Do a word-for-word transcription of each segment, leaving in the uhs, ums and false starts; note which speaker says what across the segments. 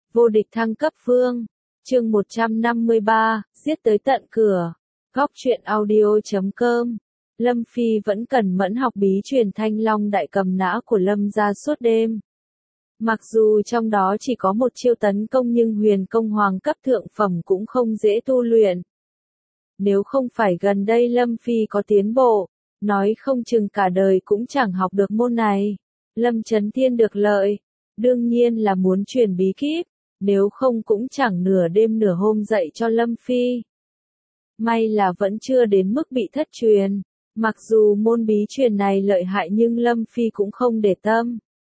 Speaker 1: Vô địch thăng cấp vương. Chương một trăm năm mươi ba, giết tới tận cửa. Góc truyện audio chấm com. Lâm Phi vẫn cẩn mẫn học bí truyền Thanh Long đại cầm nã của Lâm gia suốt đêm. Mặc dù trong đó chỉ có một chiêu tấn công nhưng huyền công hoàng cấp thượng phẩm cũng không dễ tu luyện. Nếu không phải gần đây Lâm Phi có tiến bộ, nói không chừng cả đời cũng chẳng học được môn này. Lâm Chấn Thiên được lợi, đương nhiên là muốn truyền bí kíp, nếu không cũng chẳng nửa đêm nửa hôm dạy cho Lâm Phi. May là vẫn chưa đến mức bị thất truyền, mặc dù môn bí truyền này lợi hại nhưng Lâm Phi cũng không để tâm.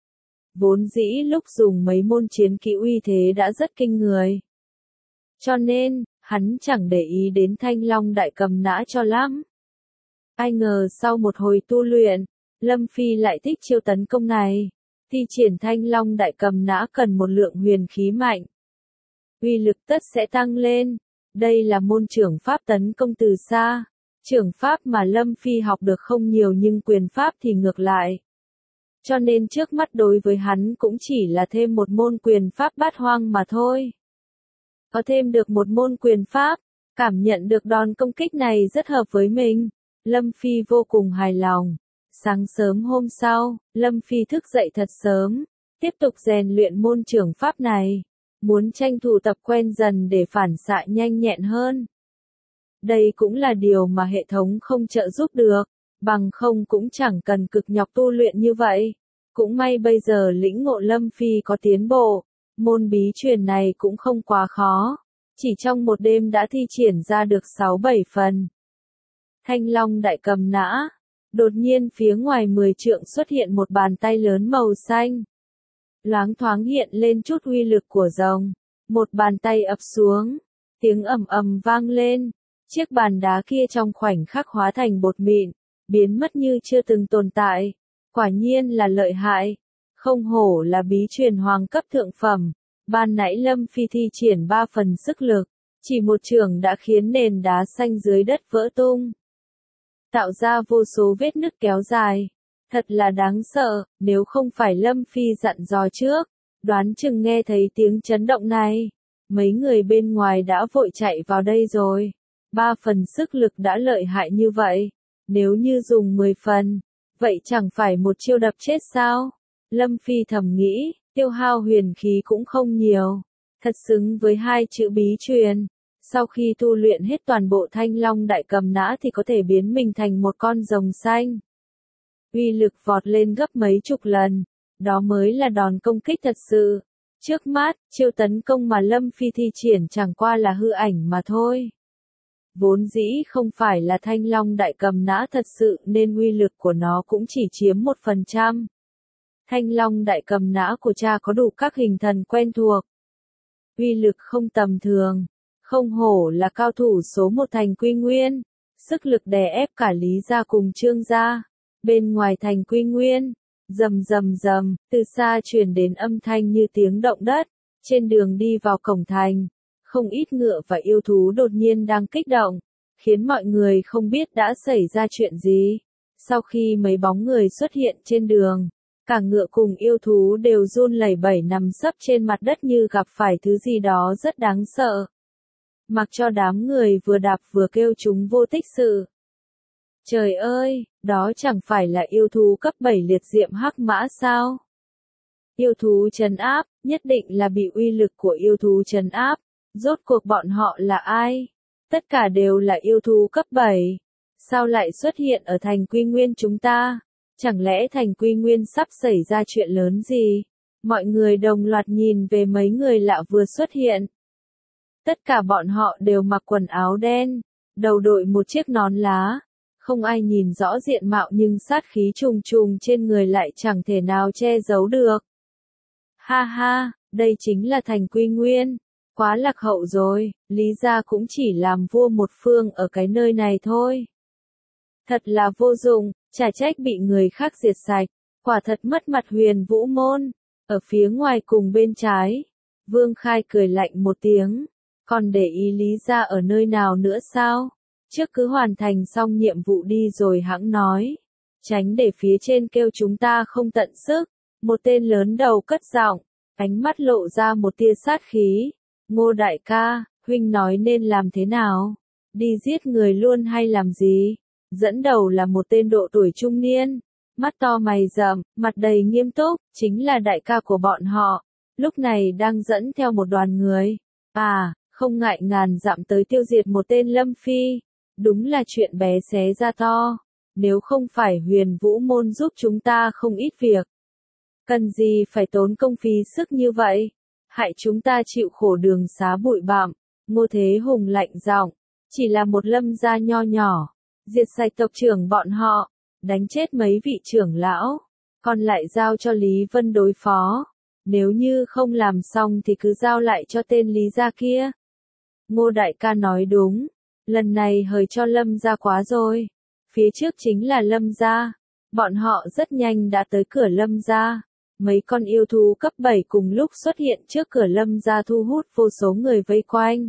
Speaker 1: Vốn dĩ lúc dùng mấy môn chiến kỹ uy thế đã rất kinh người. Cho nên, hắn chẳng để ý đến Thanh Long đại cầm nã cho lắm. Ai ngờ sau một hồi tu luyện, Lâm Phi lại thích chiêu tấn công này. Thi triển Thanh Long đại cầm nã cần một lượng huyền khí mạnh. Uy lực tất sẽ tăng lên. Đây là môn trưởng pháp tấn công từ xa. Trưởng pháp mà Lâm Phi học được không nhiều nhưng quyền pháp thì ngược lại. Cho nên trước mắt đối với hắn cũng chỉ là thêm một môn quyền pháp bát hoang mà thôi. Có thêm được một môn quyền pháp, cảm nhận được đòn công kích này rất hợp với mình. Lâm Phi vô cùng hài lòng. Sáng sớm hôm sau, Lâm Phi thức dậy thật sớm, tiếp tục rèn luyện môn trưởng pháp này, muốn tranh thủ tập quen dần để phản xạ nhanh nhẹn hơn. Đây cũng là điều mà hệ thống không trợ giúp được, bằng không cũng chẳng cần cực nhọc tu luyện như vậy. Cũng may bây giờ lĩnh ngộ Lâm Phi có tiến bộ, môn bí truyền này cũng không quá khó, chỉ trong một đêm đã thi triển ra được sáu bảy phần. Thanh Long đại cầm nã. Đột nhiên phía ngoài mười trượng xuất hiện một bàn tay lớn màu xanh. Loáng thoáng hiện lên chút uy lực của rồng. Một bàn tay ập xuống. Tiếng ầm ầm vang lên. Chiếc bàn đá kia trong khoảnh khắc hóa thành bột mịn. Biến mất như chưa từng tồn tại. Quả nhiên là lợi hại. Không hổ là bí truyền hoàng cấp thượng phẩm. Ban nãy Lâm Phi thi triển ba phần sức lực. Chỉ một chưởng đã khiến nền đá xanh dưới đất vỡ tung. Tạo ra vô số vết nứt kéo dài. Thật là đáng sợ, nếu không phải Lâm Phi dặn dò trước, đoán chừng nghe thấy tiếng chấn động này. Mấy người bên ngoài đã vội chạy vào đây rồi. Ba phần sức lực đã lợi hại như vậy. Nếu như dùng mười phần, vậy chẳng phải một chiêu đập chết sao? Lâm Phi thầm nghĩ, tiêu hao huyền khí cũng không nhiều. Thật xứng với hai chữ bí truyền. Sau khi tu luyện hết toàn bộ Thanh Long đại cầm nã thì có thể biến mình thành một con rồng xanh. Uy lực vọt lên gấp mấy chục lần, đó mới là đòn công kích thật sự. Trước mắt, chiêu tấn công mà Lâm Phi thi triển chẳng qua là hư ảnh mà thôi. Vốn dĩ không phải là Thanh Long đại cầm nã thật sự nên uy lực của nó cũng chỉ chiếm một phần trăm. Thanh Long đại cầm nã của cha có đủ các hình thần quen thuộc. Uy lực không tầm thường. Không hổ là cao thủ số một thành Quy Nguyên, sức lực đè ép cả Lý gia cùng Trương gia. Bên ngoài thành Quy Nguyên, rầm rầm rầm, từ xa truyền đến âm thanh như tiếng động đất. Trên đường đi vào cổng thành, không ít ngựa và yêu thú đột nhiên đang kích động, khiến mọi người không biết đã xảy ra chuyện gì. Sau khi mấy bóng người xuất hiện trên đường, cả ngựa cùng yêu thú đều run lẩy bẩy nằm sấp trên mặt đất như gặp phải thứ gì đó rất đáng sợ. Mặc cho đám người vừa đạp vừa kêu chúng vô tích sự. Trời ơi, đó chẳng phải là yêu thú cấp bảy liệt diệm hắc mã sao? Yêu thú trấn áp, nhất định là bị uy lực của yêu thú trấn áp. Rốt cuộc bọn họ là ai? Tất cả đều là yêu thú cấp bảy. Sao lại xuất hiện ở thành Quy Nguyên chúng ta? Chẳng lẽ thành Quy Nguyên sắp xảy ra chuyện lớn gì? Mọi người đồng loạt nhìn về mấy người lạ vừa xuất hiện. Tất cả bọn họ đều mặc quần áo đen, đầu đội một chiếc nón lá. Không ai nhìn rõ diện mạo nhưng sát khí trùng trùng trên người lại chẳng thể nào che giấu được. Ha ha, đây chính là thành Quy Nguyên. Quá lạc hậu rồi, Lý gia cũng chỉ làm vua một phương ở cái nơi này thôi. Thật là vô dụng, chả trách bị người khác diệt sạch. Quả thật mất mặt Huyền Vũ môn. Ở phía ngoài cùng bên trái, Vương Khai cười lạnh một tiếng. Còn để ý Lý gia ở nơi nào nữa sao? Trước cứ hoàn thành xong nhiệm vụ đi rồi hẵng nói. Tránh để phía trên kêu chúng ta không tận sức. Một tên lớn đầu cất giọng. Ánh mắt lộ ra một tia sát khí. Ngô đại ca, huynh nói nên làm thế nào? Đi giết người luôn hay làm gì? Dẫn đầu là một tên độ tuổi trung niên, mắt to mày rậm, mặt đầy nghiêm túc, chính là đại ca của bọn họ, lúc này đang dẫn theo một đoàn người. À, không ngại ngàn dặm tới tiêu diệt một tên Lâm Phi, đúng là chuyện bé xé ra to, nếu không phải Huyền Vũ Môn giúp chúng ta không ít việc. Cần gì phải tốn công phí sức như vậy, hại chúng ta chịu khổ đường xá bụi bặm. Ngô Thế Hùng lạnh giọng, chỉ là một Lâm gia nho nhỏ, diệt sạch tộc trưởng bọn họ, đánh chết mấy vị trưởng lão, còn lại giao cho Lý Vân đối phó. Nếu như không làm xong thì cứ giao lại cho tên Lý gia kia. Ngô đại ca nói đúng, lần này hời cho Lâm gia quá rồi. Phía trước chính là Lâm gia, bọn họ rất nhanh đã tới cửa Lâm gia. Mấy con yêu thú cấp bảy cùng lúc xuất hiện trước cửa Lâm gia thu hút vô số người vây quanh.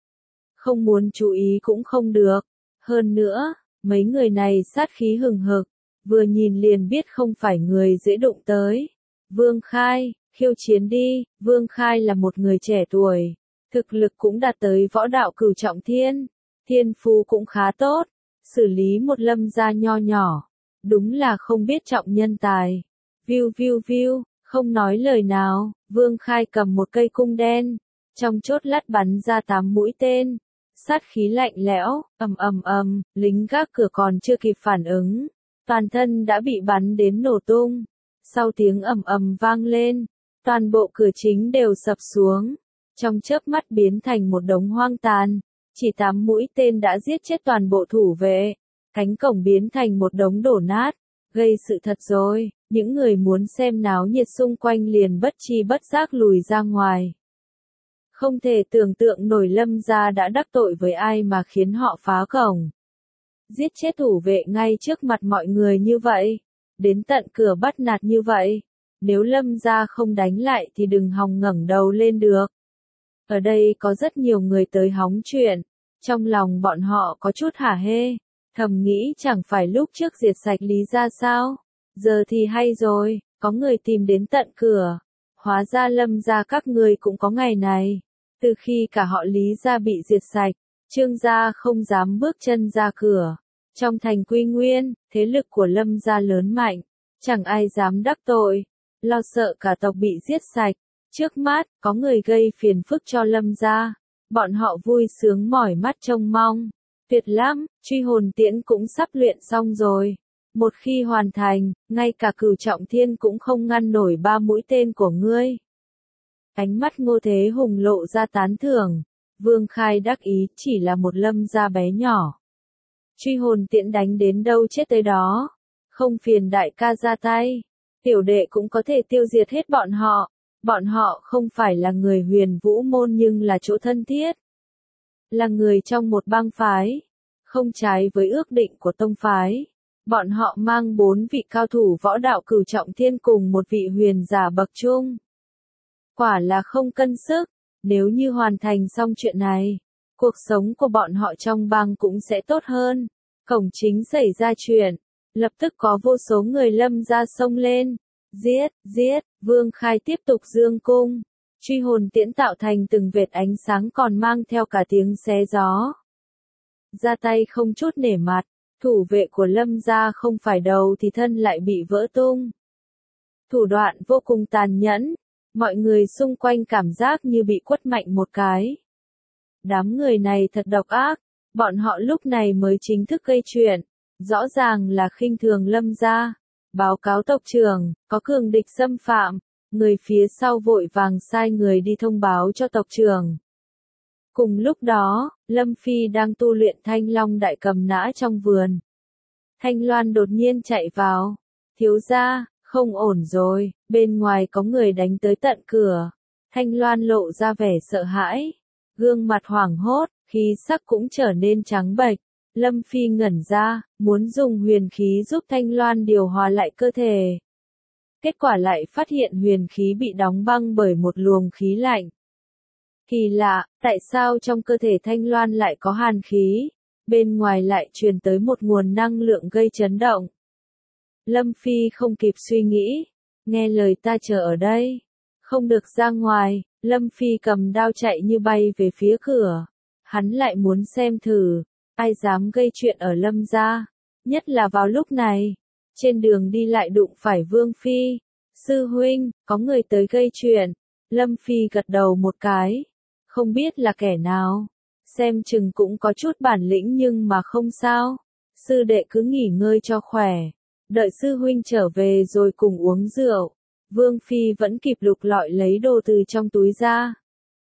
Speaker 1: Không muốn chú ý cũng không được. Hơn nữa, mấy người này sát khí hừng hực, vừa nhìn liền biết không phải người dễ đụng tới. Vương Khai, khiêu chiến đi. Vương Khai là một người trẻ tuổi, thực lực cũng đạt tới võ đạo cửu trọng thiên, thiên phú cũng khá tốt, xử lý một Lâm gia nho nhỏ, đúng là không biết trọng nhân tài. Viu viu viu, không nói lời nào, Vương Khai cầm một cây cung đen, trong chốt lát bắn ra tám mũi tên, sát khí lạnh lẽo, ầm ầm ầm, lính gác cửa còn chưa kịp phản ứng, toàn thân đã bị bắn đến nổ tung. Sau tiếng ầm ầm vang lên, toàn bộ cửa chính đều sập xuống, trong chớp mắt biến thành một đống hoang tàn, chỉ tám mũi tên đã giết chết toàn bộ thủ vệ, cánh cổng biến thành một đống đổ nát, gây sự thật rồi. Những người muốn xem náo nhiệt xung quanh liền bất chi bất giác lùi ra ngoài. Không thể tưởng tượng nổi Lâm gia đã đắc tội với ai mà khiến họ phá cổng, giết chết thủ vệ ngay trước mặt mọi người như vậy, đến tận cửa bắt nạt như vậy. Nếu Lâm gia không đánh lại thì đừng hòng ngẩng đầu lên được. Ở đây có rất nhiều người tới hóng chuyện, trong lòng bọn họ có chút hả hê, thầm nghĩ chẳng phải lúc trước diệt sạch Lý gia sao? Giờ thì hay rồi, có người tìm đến tận cửa. Hóa ra Lâm gia các ngươi cũng có ngày này. Từ khi cả họ Lý gia bị diệt sạch, Trương gia không dám bước chân ra cửa. Trong thành Quy Nguyên, thế lực của Lâm gia lớn mạnh, chẳng ai dám đắc tội, lo sợ cả tộc bị giết sạch. Trước mắt, có người gây phiền phức cho Lâm gia, bọn họ vui sướng mỏi mắt trông mong. Tuyệt lắm, truy hồn tiễn cũng sắp luyện xong rồi. Một khi hoàn thành, ngay cả cửu trọng thiên cũng không ngăn nổi ba mũi tên của ngươi. Ánh mắt Ngô Thế Hùng lộ ra tán thưởng. Vương Khai đắc ý, chỉ là một Lâm gia bé nhỏ. Truy hồn tiễn đánh đến đâu chết tới đó. Không phiền đại ca ra tay. Tiểu đệ cũng có thể tiêu diệt hết bọn họ. Bọn họ không phải là người Huyền Vũ Môn nhưng là chỗ thân thiết. Là người trong một bang phái. Không trái với ước định của tông phái. Bọn họ mang bốn vị cao thủ võ đạo cửu trọng thiên cùng một vị huyền giả bậc trung. Quả là không cân sức, nếu như hoàn thành xong chuyện này, cuộc sống của bọn họ trong bang cũng sẽ tốt hơn. Cổng chính xảy ra chuyện, lập tức có vô số người Lâm gia xông lên. Giết, giết, Vương Khai tiếp tục dương cung. Truy hồn tiễn tạo thành từng vệt ánh sáng còn mang theo cả tiếng xé gió. Ra tay không chút nể mặt. Thủ vệ của Lâm gia không phải đầu thì thân lại bị vỡ tung. Thủ đoạn vô cùng tàn nhẫn, mọi người xung quanh cảm giác như bị quất mạnh một cái. Đám người này thật độc ác, bọn họ lúc này mới chính thức gây chuyện, rõ ràng là khinh thường Lâm gia. Báo cáo tộc trưởng, có cường địch xâm phạm, người phía sau vội vàng sai người đi thông báo cho tộc trưởng. Cùng lúc đó, Lâm Phi đang tu luyện Thanh Long đại cầm nã trong vườn. Thanh Loan đột nhiên chạy vào. Thiếu gia, không ổn rồi, bên ngoài có người đánh tới tận cửa. Thanh Loan lộ ra vẻ sợ hãi, gương mặt hoảng hốt, khí sắc cũng trở nên trắng bệch. Lâm Phi ngẩn ra, muốn dùng huyền khí giúp Thanh Loan điều hòa lại cơ thể. Kết quả lại phát hiện huyền khí bị đóng băng bởi một luồng khí lạnh. Kỳ lạ, tại sao trong cơ thể Thanh Loan lại có hàn khí, bên ngoài lại truyền tới một nguồn năng lượng gây chấn động. Lâm Phi không kịp suy nghĩ, nghe lời ta chờ ở đây. Không được ra ngoài, Lâm Phi cầm đao chạy như bay về phía cửa. Hắn lại muốn xem thử, ai dám gây chuyện ở Lâm gia, nhất là vào lúc này. Trên đường đi lại đụng phải Vương Phi. Sư huynh, có người tới gây chuyện. Lâm Phi gật đầu một cái. Không biết là kẻ nào. Xem chừng cũng có chút bản lĩnh nhưng mà không sao. Sư đệ cứ nghỉ ngơi cho khỏe. Đợi sư huynh trở về rồi cùng uống rượu. Vương Phi vẫn kịp lục lọi lấy đồ từ trong túi ra.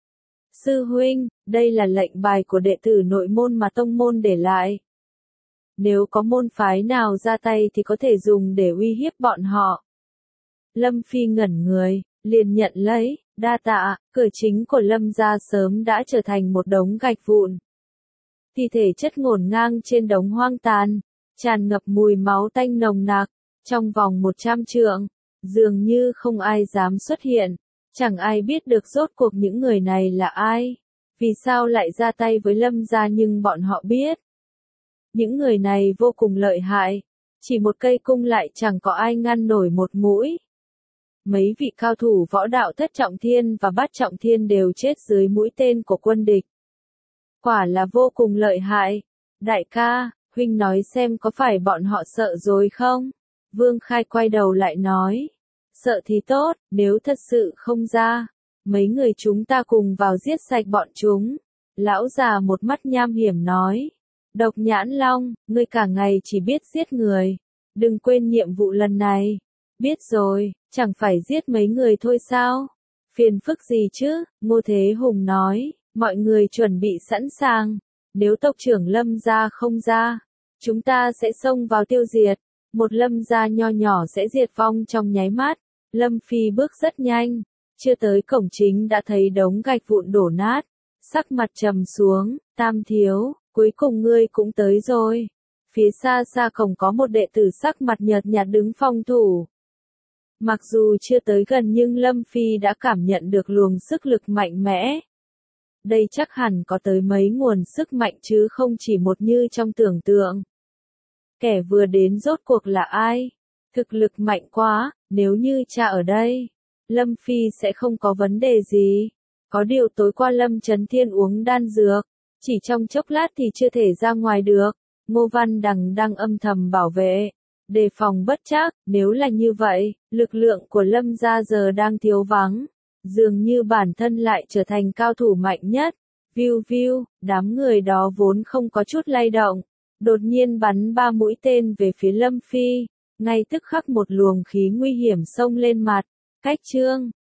Speaker 1: Sư huynh, đây là lệnh bài của đệ tử nội môn mà tông môn để lại. Nếu có môn phái nào ra tay thì có thể dùng để uy hiếp bọn họ. Lâm Phi ngẩn người, liền nhận lấy, đa tạ, cửa chính của Lâm gia sớm đã trở thành một đống gạch vụn. Thi thể chất ngổn ngang trên đống hoang tàn, tràn ngập mùi máu tanh nồng nặc, trong vòng một trăm trượng, dường như không ai dám xuất hiện, chẳng ai biết được rốt cuộc những người này là ai, vì sao lại ra tay với Lâm gia nhưng bọn họ biết. Những người này vô cùng lợi hại, chỉ một cây cung lại chẳng có ai ngăn nổi một mũi. Mấy vị cao thủ võ đạo thất trọng thiên và bát trọng thiên đều chết dưới mũi tên của quân địch. Quả là vô cùng lợi hại. Đại ca, huynh nói xem có phải bọn họ sợ rồi không? Vương Khai quay đầu lại nói. Sợ thì tốt, nếu thật sự không ra. Mấy người chúng ta cùng vào giết sạch bọn chúng. Lão già một mắt nham hiểm nói. Độc Nhãn Long, ngươi cả ngày chỉ biết giết người. Đừng quên nhiệm vụ lần này. Biết rồi, chẳng phải giết mấy người thôi sao? Phiền phức gì chứ? Ngô Thế Hùng nói, mọi người chuẩn bị sẵn sàng. Nếu tộc trưởng Lâm gia không ra, chúng ta sẽ xông vào tiêu diệt. Một Lâm gia nho nhỏ sẽ diệt vong trong nháy mắt. Lâm Phi bước rất nhanh, chưa tới cổng chính đã thấy đống gạch vụn đổ nát. Sắc mặt trầm xuống, Tam thiếu, cuối cùng ngươi cũng tới rồi. Phía xa xa cổng có một đệ tử sắc mặt nhợt nhạt đứng phòng thủ. Mặc dù chưa tới gần nhưng Lâm Phi đã cảm nhận được luồng sức lực mạnh mẽ. Đây chắc hẳn có tới mấy nguồn sức mạnh chứ không chỉ một như trong tưởng tượng. Kẻ vừa đến rốt cuộc là ai? Thực lực mạnh quá, nếu như cha ở đây, Lâm Phi sẽ không có vấn đề gì. Có điều tối qua Lâm Chấn Thiên uống đan dược, chỉ trong chốc lát thì chưa thể ra ngoài được. Ngô Văn Đằng đang âm thầm bảo vệ, đề phòng bất trắc. Nếu là như vậy, lực lượng của Lâm gia giờ đang thiếu vắng, dường như bản thân lại trở thành cao thủ mạnh nhất. Viu viu, đám người đó vốn không có chút lay động, đột nhiên bắn ba mũi tên về phía Lâm Phi, ngay tức khắc một luồng khí nguy hiểm xông lên mặt. Cách chương